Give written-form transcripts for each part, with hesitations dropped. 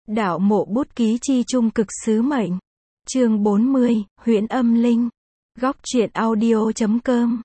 Đạo mộ bút ký chi trung cực sứ mệnh. Chương 40, Huyễn Âm Linh. Góc truyện audio.com.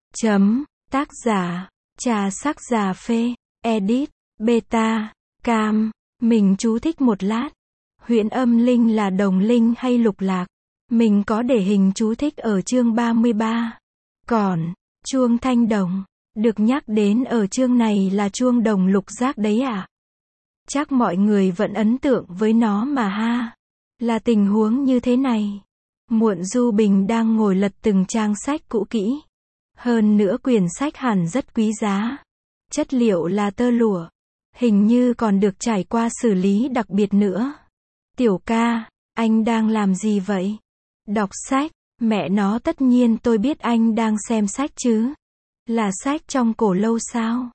Tác giả, Trà Sắc Già Phê. Edit, Beta, Cam. Mình chú thích một lát. Huyễn Âm Linh là đồng linh hay lục lạc? Mình có để hình chú thích ở chương 33. Còn, chuông thanh đồng, được nhắc đến ở chương này là chuông đồng lục giác đấy à? Chắc mọi người vẫn ấn tượng với nó mà ha. Là tình huống như thế này. Muộn Du Bình đang ngồi lật từng trang sách cũ kỹ. Hơn nữa quyển sách hẳn rất quý giá. Chất liệu là tơ lụa. Hình như còn được trải qua xử lý đặc biệt nữa. Tiểu ca, anh đang làm gì vậy? Đọc sách. Mẹ nó, tất nhiên tôi biết anh đang xem sách chứ. Là sách trong cổ lâu sao?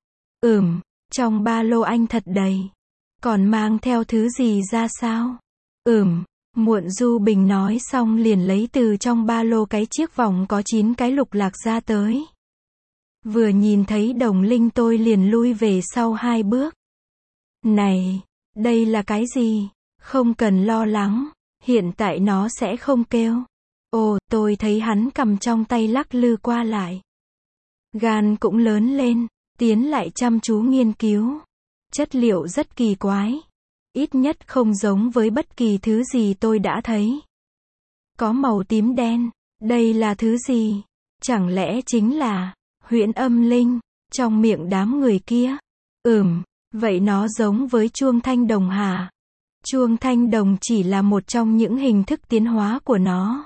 Trong ba lô anh thật đầy. Còn mang theo thứ gì ra sao? Muộn Du Bình nói xong liền lấy từ trong ba lô cái chiếc vòng có 9 cái lục lạc ra tới. Vừa nhìn thấy đồng linh tôi liền lui về sau 2 bước. Này, đây là cái gì? Không cần lo lắng, hiện tại nó sẽ không kêu. Ồ, tôi thấy hắn cầm trong tay lắc lư qua lại. Gan cũng lớn lên, tiến lại chăm chú nghiên cứu. Chất liệu rất kỳ quái. Ít nhất không giống với bất kỳ thứ gì tôi đã thấy. Có màu tím đen. Đây là thứ gì? Chẳng lẽ chính là huyễn âm linh trong miệng đám người kia? Vậy nó giống với chuông thanh đồng hả? Chuông thanh đồng chỉ là một trong những hình thức tiến hóa của nó.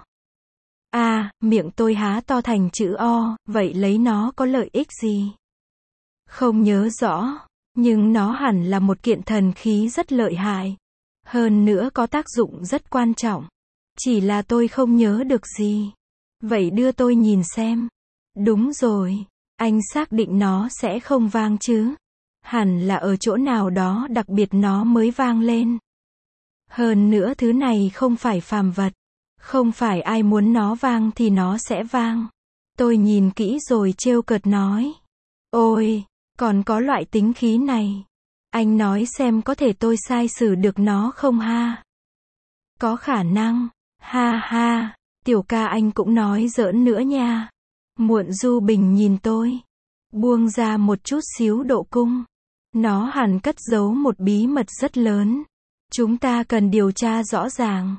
Miệng tôi há to thành chữ O, vậy lấy nó có lợi ích gì? Không nhớ rõ. Nhưng nó hẳn là một kiện thần khí rất lợi hại. Hơn nữa có tác dụng rất quan trọng. Chỉ là tôi không nhớ được gì. Vậy đưa tôi nhìn xem. Đúng rồi. Anh xác định nó sẽ không vang chứ? Hẳn là ở chỗ nào đó đặc biệt nó mới vang lên. Hơn nữa thứ này không phải phàm vật. Không phải ai muốn nó vang thì nó sẽ vang. Tôi nhìn kỹ rồi trêu cợt nói. Ôi! Còn có loại tính khí này. Anh nói xem có thể tôi sai xử được nó không ha? Có khả năng. Ha ha, tiểu ca anh cũng nói giỡn nữa nha. Muộn Du Bình nhìn tôi. Buông ra một chút xíu độ cung. Nó hẳn cất giấu một bí mật rất lớn. Chúng ta cần điều tra rõ ràng.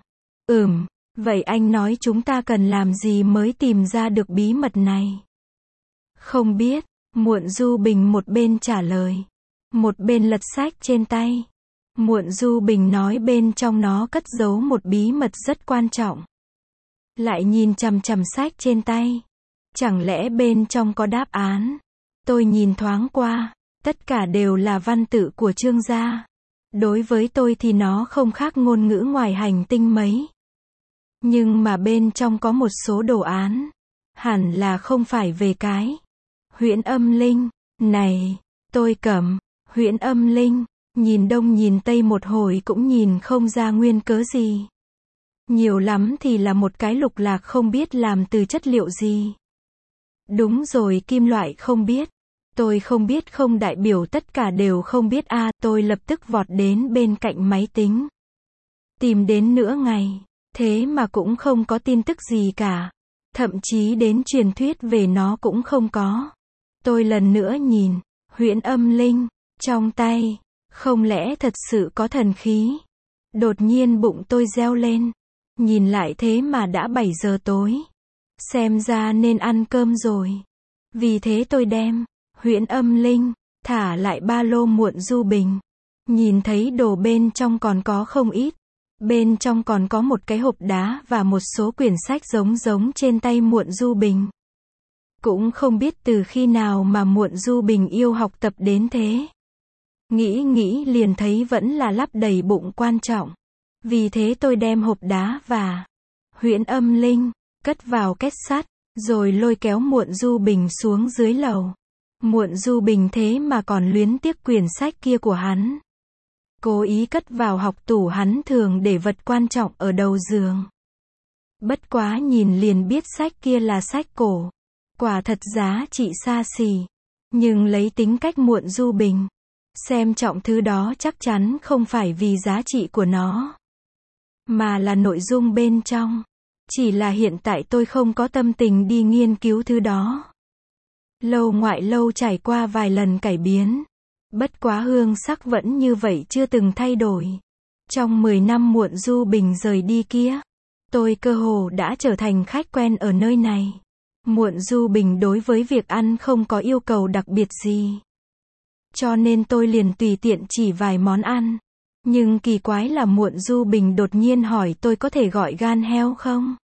Vậy anh nói chúng ta cần làm gì mới tìm ra được bí mật này? Không biết. Muộn Du Bình một bên trả lời, một bên lật sách trên tay. Muộn Du Bình nói bên trong nó cất giấu một bí mật rất quan trọng. Lại nhìn chằm chằm sách trên tay. Chẳng lẽ bên trong có đáp án? Tôi nhìn thoáng qua, tất cả đều là văn tự của Trương gia. Đối với tôi thì nó không khác ngôn ngữ ngoài hành tinh mấy. Nhưng mà bên trong có một số đồ án. Hẳn là không phải về cái huyễn âm linh này. Tôi cầm huyễn âm linh, nhìn đông nhìn tây một hồi cũng nhìn không ra nguyên cớ gì. Nhiều lắm thì là một cái lục lạc không biết làm từ chất liệu gì. Đúng rồi, kim loại không biết. Tôi không biết không đại biểu tất cả đều không biết a. Tôi lập tức vọt đến bên cạnh máy tính. Tìm đến nửa ngày, thế mà cũng không có tin tức gì cả. Thậm chí đến truyền thuyết về nó cũng không có. Tôi lần nữa nhìn, huyễn âm linh, trong tay, không lẽ thật sự có thần khí? Đột nhiên bụng tôi reo lên. Nhìn lại thế mà đã 7 giờ tối. Xem ra nên ăn cơm rồi. Vì thế tôi đem huyễn âm linh thả lại ba lô Muộn Du Bình. Nhìn thấy đồ bên trong còn có không ít. Bên trong còn có một cái hộp đá và một số quyển sách giống trên tay Muộn Du Bình. Cũng không biết từ khi nào mà Muộn Du Bình yêu học tập đến thế. Nghĩ liền thấy vẫn là lắp đầy bụng quan trọng. Vì thế tôi đem hộp đá và huyễn âm linh cất vào két sắt, rồi lôi kéo Muộn Du Bình xuống dưới lầu. Muộn Du Bình thế mà còn luyến tiếc quyển sách kia của hắn. Cố ý cất vào học tủ hắn thường để vật quan trọng ở đầu giường. Bất quá nhìn liền biết sách kia là sách cổ. Quả thật giá trị xa xỉ. Nhưng lấy tính cách Muộn Du Bình, Xem trọng thứ đó chắc chắn không phải vì giá trị của nó, mà là nội dung bên trong. Chỉ là hiện tại tôi không có tâm tình đi nghiên cứu thứ đó. Lâu ngoại lâu trải qua vài lần cải biến. Bất quá hương sắc vẫn như vậy, chưa từng thay đổi. Trong 10 năm Muộn Du Bình rời đi kia, tôi cơ hồ đã trở thành khách quen ở nơi này. Muộn Du Bình đối với việc ăn không có yêu cầu đặc biệt gì, cho nên tôi liền tùy tiện chỉ vài món ăn. Nhưng kỳ quái là Muộn Du Bình đột nhiên hỏi tôi có thể gọi gan heo không?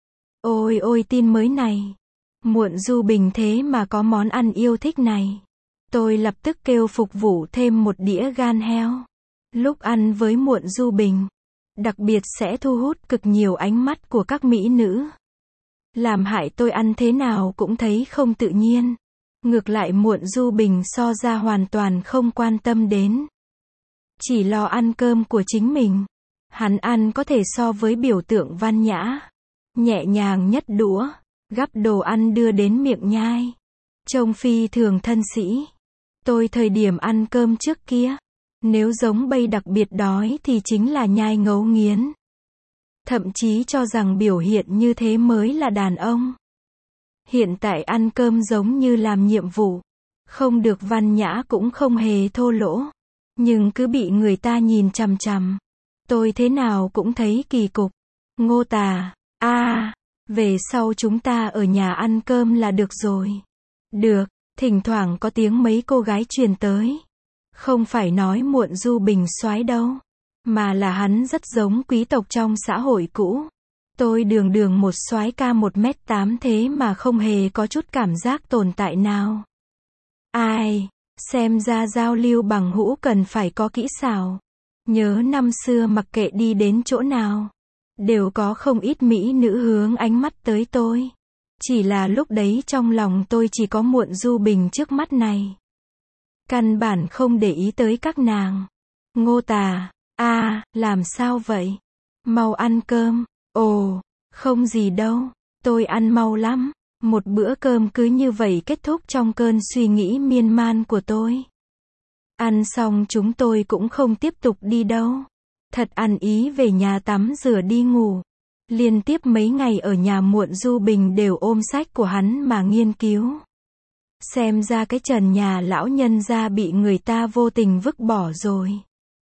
Ôi ôi, tin mới này. Muộn Du Bình thế mà có món ăn yêu thích này. Tôi lập tức kêu phục vụ thêm một đĩa gan heo. Lúc ăn với Muộn Du Bình, đặc biệt sẽ thu hút cực nhiều ánh mắt của các mỹ nữ. Làm hại tôi ăn thế nào cũng thấy không tự nhiên. Ngược lại Muộn Du Bình so ra hoàn toàn không quan tâm đến. Chỉ lo ăn cơm của chính mình. Hắn ăn có thể so với biểu tượng văn nhã. Nhẹ nhàng nhất đũa, gắp đồ ăn đưa đến miệng nhai. Trông phi thường thân sĩ. Tôi thời điểm ăn cơm trước kia, nếu giống bây đặc biệt đói thì chính là nhai ngấu nghiến. Thậm chí cho rằng biểu hiện như thế mới là đàn ông. Hiện tại ăn cơm giống như làm nhiệm vụ. Không được văn nhã cũng không hề thô lỗ. Nhưng cứ bị người ta nhìn chằm chằm. Tôi thế nào cũng thấy kỳ cục. Ngô Tà, về sau chúng ta ở nhà ăn cơm là được rồi. Được, thỉnh thoảng có tiếng mấy cô gái truyền tới. Không phải nói Muộn Du Bình soái đâu, mà là hắn rất giống quý tộc trong xã hội cũ. Tôi đường đường một soái ca 1m8 thế mà không hề có chút cảm giác tồn tại nào. Ai, xem ra giao lưu bằng hữu cần phải có kỹ xảo. Nhớ năm xưa mặc kệ đi đến chỗ nào, đều có không ít mỹ nữ hướng ánh mắt tới tôi. Chỉ là lúc đấy trong lòng tôi chỉ có Muộn Du Bình trước mắt này. Căn bản không để ý tới các nàng. Ngô Tà, làm sao vậy? Mau ăn cơm. Ồ, không gì đâu, tôi ăn mau lắm. Một bữa cơm cứ như vậy kết thúc trong cơn suy nghĩ miên man của tôi. Ăn xong chúng tôi cũng không tiếp tục đi đâu. Thật ăn ý về nhà tắm rửa đi ngủ. Liên tiếp mấy ngày ở nhà Muộn Du Bình đều ôm sách của hắn mà nghiên cứu. Xem ra cái trần nhà lão nhân gia bị người ta vô tình vứt bỏ rồi.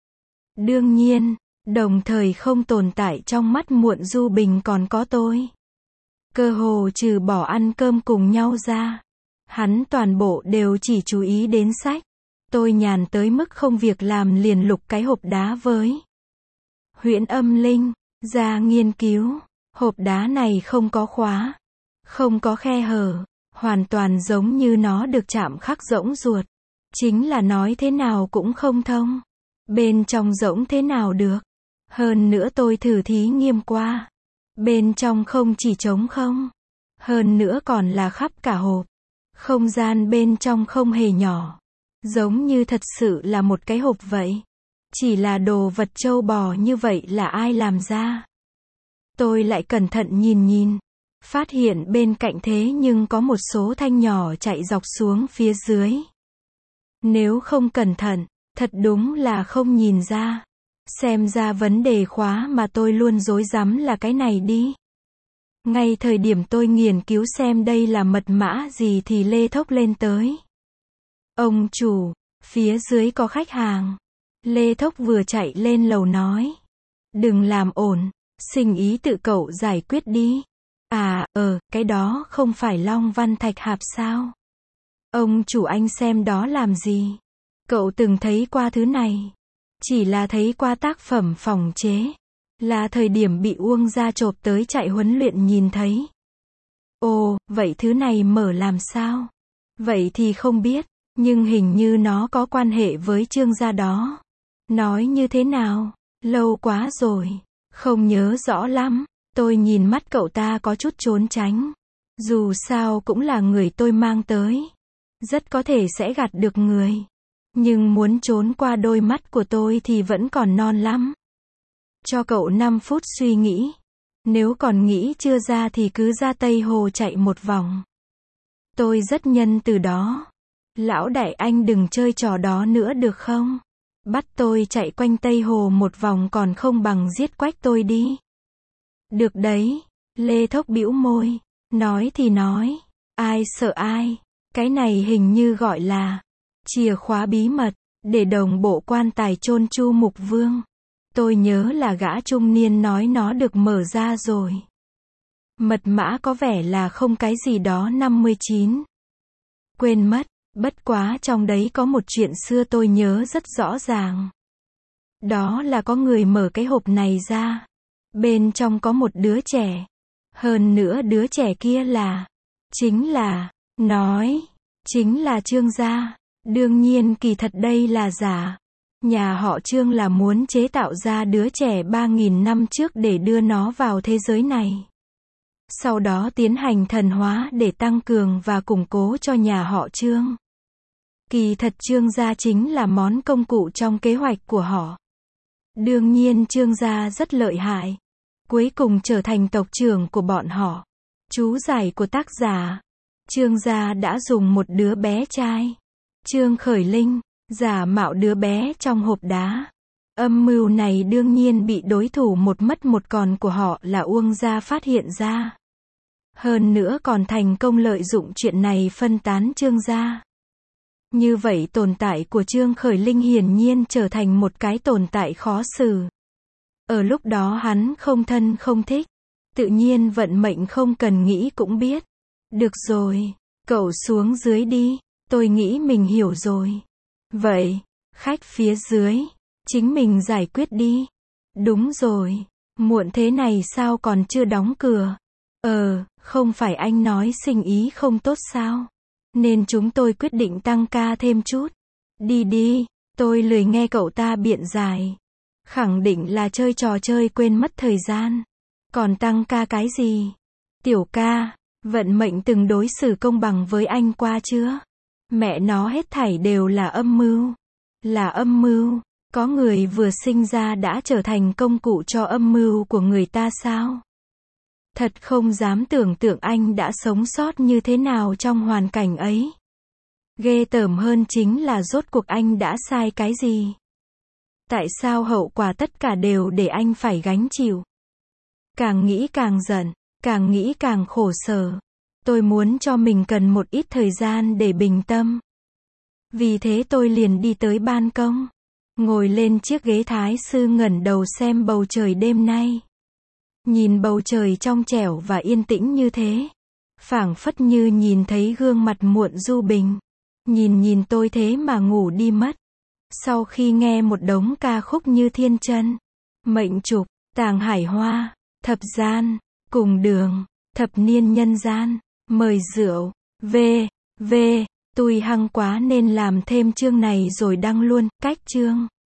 Đương nhiên, đồng thời không tồn tại trong mắt Muộn Du Bình còn có tôi. Cơ hồ trừ bỏ ăn cơm cùng nhau ra, hắn toàn bộ đều chỉ chú ý đến sách. Tôi nhàn tới mức không việc làm liền lục cái hộp đá với Huyễn Âm Linh ra nghiên cứu. Hộp đá này không có khóa, không có khe hở, hoàn toàn giống như nó được chạm khắc rỗng ruột. Chính là nói thế nào cũng không thông. Bên trong rỗng thế nào được. Hơn nữa tôi thử thí nghiệm qua. Bên trong không chỉ trống không, hơn nữa còn là khắp cả hộp. Không gian bên trong không hề nhỏ, giống như thật sự là một cái hộp vậy. Chỉ là đồ vật trâu bò như vậy là ai làm ra? Tôi lại cẩn thận nhìn, phát hiện bên cạnh thế nhưng có một số thanh nhỏ chạy dọc xuống phía dưới. Nếu không cẩn thận, thật đúng là không nhìn ra. Xem ra vấn đề khóa mà tôi luôn rối rắm là cái này đi. Ngay thời điểm tôi nghiên cứu xem đây là mật mã gì thì Lê Thốc lên tới. Ông chủ, phía dưới có khách hàng. Lê Thốc vừa chạy lên lầu nói. Đừng làm ổn, sinh ý tự cậu giải quyết đi. Cái đó không phải Long Văn Thạch Hạp sao? Ông chủ anh xem đó làm gì? Cậu từng thấy qua thứ này? Chỉ là thấy qua tác phẩm phòng chế. Là thời điểm bị Uông Gia chộp tới chạy huấn luyện nhìn thấy. Ồ, vậy thứ này mở làm sao? Vậy thì không biết, nhưng hình như nó có quan hệ với Trương gia đó. Nói như thế nào? Lâu quá rồi, không nhớ rõ lắm. Tôi nhìn mắt cậu ta có chút trốn tránh. Dù sao cũng là người tôi mang tới. Rất có thể sẽ gạt được người. Nhưng muốn trốn qua đôi mắt của tôi thì vẫn còn non lắm. Cho cậu 5 phút suy nghĩ. Nếu còn nghĩ chưa ra thì cứ ra Tây Hồ chạy một vòng. Tôi rất nhân từ đó. Lão đại anh đừng chơi trò đó nữa được không? Bắt tôi chạy quanh Tây Hồ một vòng còn không bằng giết quách tôi đi. Được đấy. Lê Thốc bĩu môi. Nói thì nói. Ai sợ ai. Cái này hình như gọi là chìa khóa bí mật, để đồng bộ quan tài chôn Chu Mục Vương. Tôi nhớ là gã trung niên nói nó được mở ra rồi. Mật mã có vẻ là không cái gì đó 59. Quên mất, bất quá trong đấy có một chuyện xưa tôi nhớ rất rõ ràng. Đó là có người mở cái hộp này ra. Bên trong có một đứa trẻ. Hơn nữa đứa trẻ kia chính là Trương gia. Đương nhiên kỳ thật đây là giả. Nhà họ Trương là muốn chế tạo ra đứa trẻ 3.000 năm trước để đưa nó vào thế giới này. Sau đó tiến hành thần hóa để tăng cường và củng cố cho nhà họ Trương. Kỳ thật Trương gia chính là món công cụ trong kế hoạch của họ. Đương nhiên Trương gia rất lợi hại. Cuối cùng trở thành tộc trưởng của bọn họ. Chú giải của tác giả. Trương gia đã dùng một đứa bé trai, Trương Khởi Linh, giả mạo đứa bé trong hộp đá. Âm mưu này đương nhiên bị đối thủ một mất một còn của họ là Uông gia phát hiện ra. Hơn nữa còn thành công lợi dụng chuyện này phân tán Trương gia. Như vậy tồn tại của Trương Khởi Linh hiển nhiên trở thành một cái tồn tại khó xử. Ở lúc đó hắn không thân không thích. Tự nhiên vận mệnh không cần nghĩ cũng biết. Được rồi, cậu xuống dưới đi, tôi nghĩ mình hiểu rồi. Vậy, khách phía dưới, chính mình giải quyết đi. Đúng rồi, muộn thế này sao còn chưa đóng cửa? Không phải anh nói sinh ý không tốt sao? Nên chúng tôi quyết định tăng ca thêm chút. Đi đi, tôi lười nghe cậu ta biện giải. Khẳng định là chơi trò chơi quên mất thời gian. Còn tăng ca cái gì? Tiểu ca, vận mệnh từng đối xử công bằng với anh qua chưa? Mẹ nó hết thảy đều là âm mưu. Là âm mưu. Có người vừa sinh ra đã trở thành công cụ cho âm mưu của người ta sao? Thật không dám tưởng tượng anh đã sống sót như thế nào trong hoàn cảnh ấy. Ghê tởm hơn chính là rốt cuộc anh đã sai cái gì? Tại sao hậu quả tất cả đều để anh phải gánh chịu? Càng nghĩ càng giận, càng nghĩ càng khổ sở. Tôi muốn cho mình cần một ít thời gian để bình tâm. Vì thế tôi liền đi tới ban công. Ngồi lên chiếc ghế thái sư ngẩng đầu xem bầu trời đêm nay. Nhìn bầu trời trong trẻo và yên tĩnh như thế. Phảng phất như nhìn thấy gương mặt muộn du bình. Nhìn tôi thế mà ngủ đi mất. Sau khi nghe một đống ca khúc như Thiên Chân, Mệnh Trục, Tàng Hải Hoa, Thập Gian, Cùng Đường, Thập Niên Nhân Gian, Mời Rượu, tui hăng quá nên làm thêm chương này rồi đăng luôn, cách chương.